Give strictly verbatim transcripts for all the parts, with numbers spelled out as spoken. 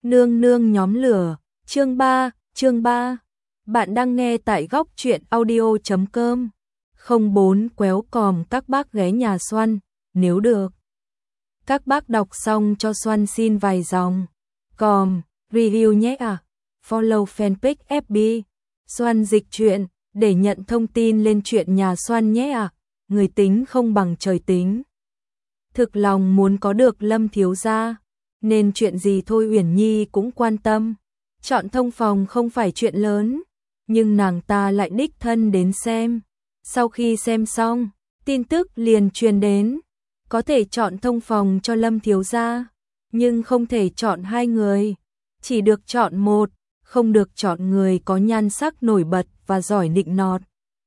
Nương nương nhóm lửa, chương ba, chương ba. Bạn đang nghe tại góc truyện audio chấm com. Không bốn quéo còm các bác ghé nhà Xoăn, nếu được. Các bác đọc xong cho Xoăn xin vài dòng. Còm, review nhé à. Follow fanpage ép bê. Xoăn dịch truyện, để nhận thông tin lên chuyện nhà Xoăn nhé à. Người tính không bằng trời tính. Thực lòng muốn có được Lâm thiếu gia, nên chuyện gì Thôi Uyển Nhi cũng quan tâm. Chọn thông phòng không phải chuyện lớn, nhưng nàng ta lại đích thân đến xem. Sau khi xem xong, tin tức liền truyền đến, có thể chọn thông phòng cho Lâm thiếu gia, nhưng không thể chọn hai người, chỉ được chọn một, không được chọn người có nhan sắc nổi bật và giỏi nịnh nọt.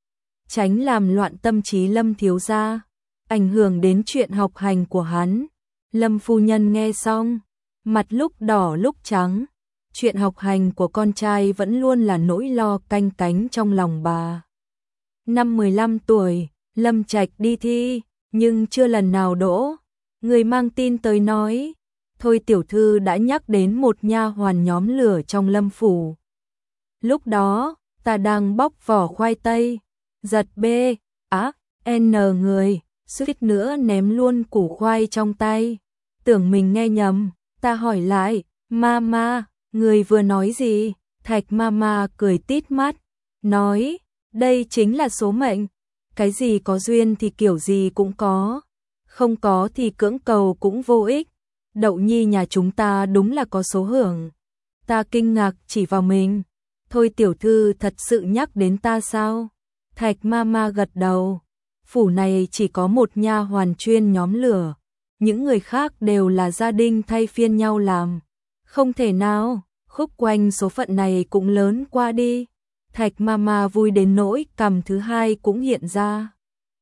Tránh làm loạn tâm trí Lâm thiếu gia, ảnh hưởng đến chuyện học hành của hắn. Lâm phu nhân nghe xong, mặt lúc đỏ lúc trắng. Chuyện học hành của con trai vẫn luôn là nỗi lo canh cánh trong lòng bà. Năm mười lăm tuổi, Lâm Trạch đi thi, nhưng chưa lần nào đỗ. Người mang tin tới nói, Thôi tiểu thư đã nhắc đến một nha hoàn nhóm lửa trong Lâm phủ. Lúc đó, ta đang bóc vỏ khoai tây, giật b, á, n người, suýt nữa ném luôn củ khoai trong tay. Tưởng mình nghe nhầm, ta hỏi lại, mama, người vừa nói gì? Thạch mama cười tít mắt, nói, đây chính là số mệnh, cái gì có duyên thì kiểu gì cũng có, không có thì cưỡng cầu cũng vô ích. Đậu nhi nhà chúng ta đúng là có số hưởng. Ta kinh ngạc chỉ vào mình, Thôi tiểu thư thật sự nhắc đến ta sao? Thạch mama gật đầu, phủ này chỉ có một nha hoàn chuyên nhóm lửa, những người khác đều là gia đình thay phiên nhau làm. Không thể nào, khúc quanh số phận này cũng lớn qua đi. Thạch mama vui đến nỗi cằm thứ hai cũng hiện ra.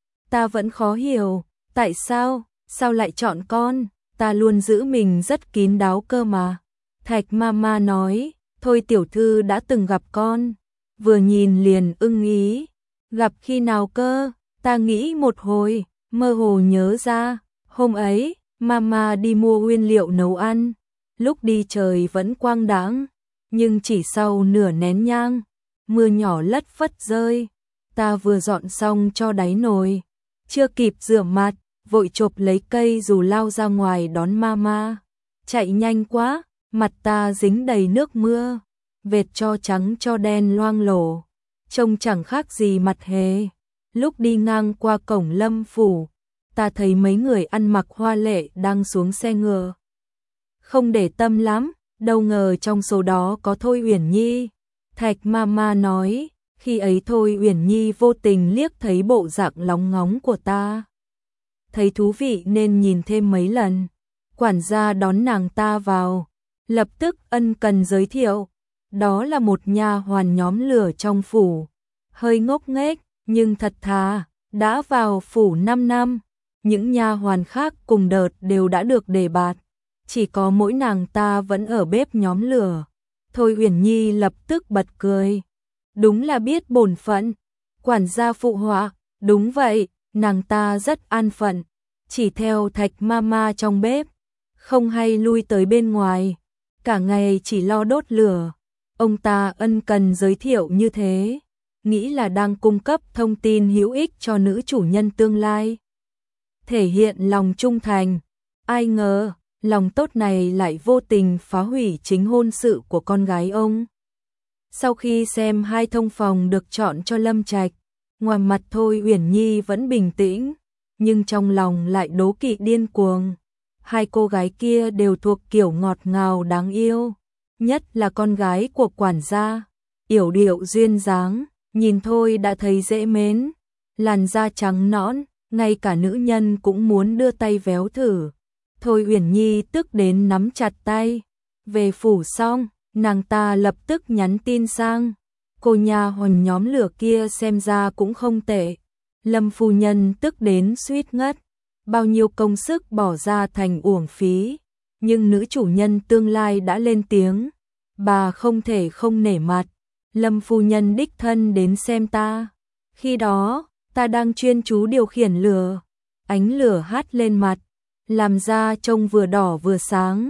Ta vẫn khó hiểu, tại sao, sao lại chọn con, ta luôn giữ mình rất kín đáo cơ mà. Thạch mama nói, Thôi tiểu thư đã từng gặp con, vừa nhìn liền ưng ý. Gặp khi nào cơ? Ta nghĩ một hồi, mơ hồ nhớ ra, hôm ấy, mama đi mua nguyên liệu nấu ăn. Lúc đi trời vẫn quang đãng, nhưng chỉ sau nửa nén nhang, mưa nhỏ lất phất rơi. Ta vừa dọn xong cho đáy nồi, chưa kịp rửa mặt, vội chộp lấy cây dù lao ra ngoài đón mama. Chạy nhanh quá, mặt ta dính đầy nước mưa, vệt cho trắng cho đen loang lổ, trông chẳng khác gì mặt hề. Lúc đi ngang qua cổng Lâm phủ, ta thấy mấy người ăn mặc hoa lệ đang xuống xe ngựa. Không để tâm lắm, đâu ngờ trong số đó có Thôi Uyển Nhi. Thạch mama nói, khi ấy Thôi Uyển Nhi vô tình liếc thấy bộ dạng lóng ngóng của ta. Thấy thú vị nên nhìn thêm mấy lần. Quản gia đón nàng ta vào, lập tức ân cần giới thiệu. Đó là một nha hoàn nhóm lửa trong phủ. Hơi ngốc nghếch, nhưng thật thà, đã vào phủ năm năm. Những nha hoàn khác cùng đợt đều đã được đề bạt. Chỉ có mỗi nàng ta vẫn ở bếp nhóm lửa. Thôi Uyển Nhi lập tức bật cười. Đúng là biết bổn phận. Quản gia phụ họa, đúng vậy, nàng ta rất an phận. Chỉ theo Thạch mama trong bếp, không hay lui tới bên ngoài. Cả ngày chỉ lo đốt lửa. Ông ta ân cần giới thiệu như thế, nghĩ là đang cung cấp thông tin hữu ích cho nữ chủ nhân tương lai. Thể hiện lòng trung thành. Ai ngờ, lòng tốt này lại vô tình phá hủy chính hôn sự của con gái ông. Sau khi xem hai thông phòng được chọn cho Lâm Trạch, ngoài mặt Thôi Uyển Nhi vẫn bình tĩnh, nhưng trong lòng lại đố kỵ điên cuồng. Hai cô gái kia đều thuộc kiểu ngọt ngào đáng yêu, nhất là con gái của quản gia, yểu điệu duyên dáng, nhìn thôi đã thấy dễ mến, làn da trắng nõn, ngay cả nữ nhân cũng muốn đưa tay véo thử. Thôi Uyển Nhi tức đến nắm chặt tay. Về phủ xong, nàng ta lập tức nhắn tin sang. Cô nha hoàn nhóm lửa kia xem ra cũng không tệ. Lâm phu nhân tức đến suýt ngất. Bao nhiêu công sức bỏ ra thành uổng phí. Nhưng nữ chủ nhân tương lai đã lên tiếng. Bà không thể không nể mặt. Lâm phu nhân đích thân đến xem ta. Khi đó, ta đang chuyên chú điều khiển lửa. Ánh lửa hắt lên mặt, làm da trông vừa đỏ vừa sáng.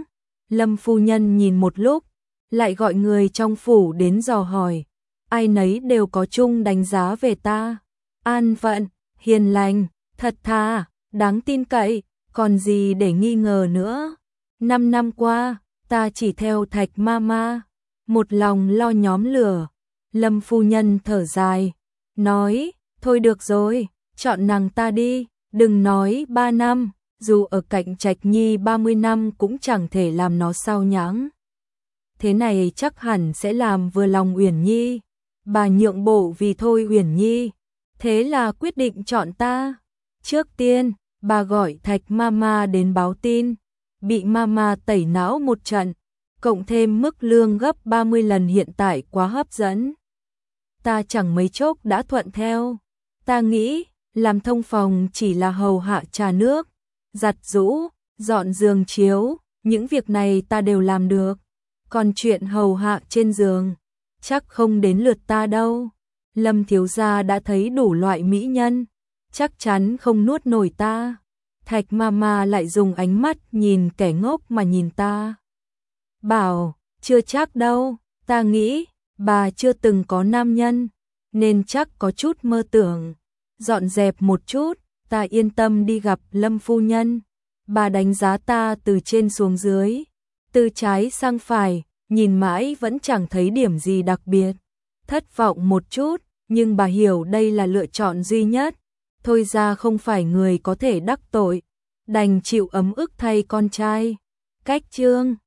Lâm phu nhân nhìn một lúc, lại gọi người trong phủ đến dò hỏi. Ai nấy đều có chung đánh giá về ta. An phận, hiền lành, thật thà, đáng tin cậy, còn gì để nghi ngờ nữa. Năm năm qua, ta chỉ theo Thạch Mama, một lòng lo nhóm lửa. Lâm phu nhân thở dài, nói, thôi được rồi, chọn nàng ta đi, đừng nói ba năm, dù ở cạnh Trạch Nhi ba mươi năm cũng chẳng thể làm nó sao nhãng. Thế này chắc hẳn sẽ làm vừa lòng Uyển Nhi. Bà nhượng bộ vì thôi Uyển Nhi, thế là quyết định chọn ta. Trước tiên, bà gọi Thạch Mama đến báo tin, bị Mama tẩy não một trận, cộng thêm mức lương gấp ba mươi lần hiện tại quá hấp dẫn. Ta chẳng mấy chốc đã thuận theo. Ta nghĩ, làm thông phòng chỉ là hầu hạ trà nước, giặt giũ, dọn giường chiếu, những việc này ta đều làm được. Còn chuyện hầu hạ trên giường, chắc không đến lượt ta đâu. Lâm thiếu gia đã thấy đủ loại mỹ nhân, chắc chắn không nuốt nổi ta. Thạch Mama lại dùng ánh mắt nhìn kẻ ngốc mà nhìn ta. Bảo, chưa chắc đâu, ta nghĩ, bà chưa từng có nam nhân, nên chắc có chút mơ tưởng. Dọn dẹp một chút, ta yên tâm đi gặp Lâm phu nhân. Bà đánh giá ta từ trên xuống dưới, từ trái sang phải, nhìn mãi vẫn chẳng thấy điểm gì đặc biệt. Thất vọng một chút, nhưng bà hiểu đây là lựa chọn duy nhất. Thôi ra không phải người có thể đắc tội, đành chịu ấm ức thay con trai. Cách chương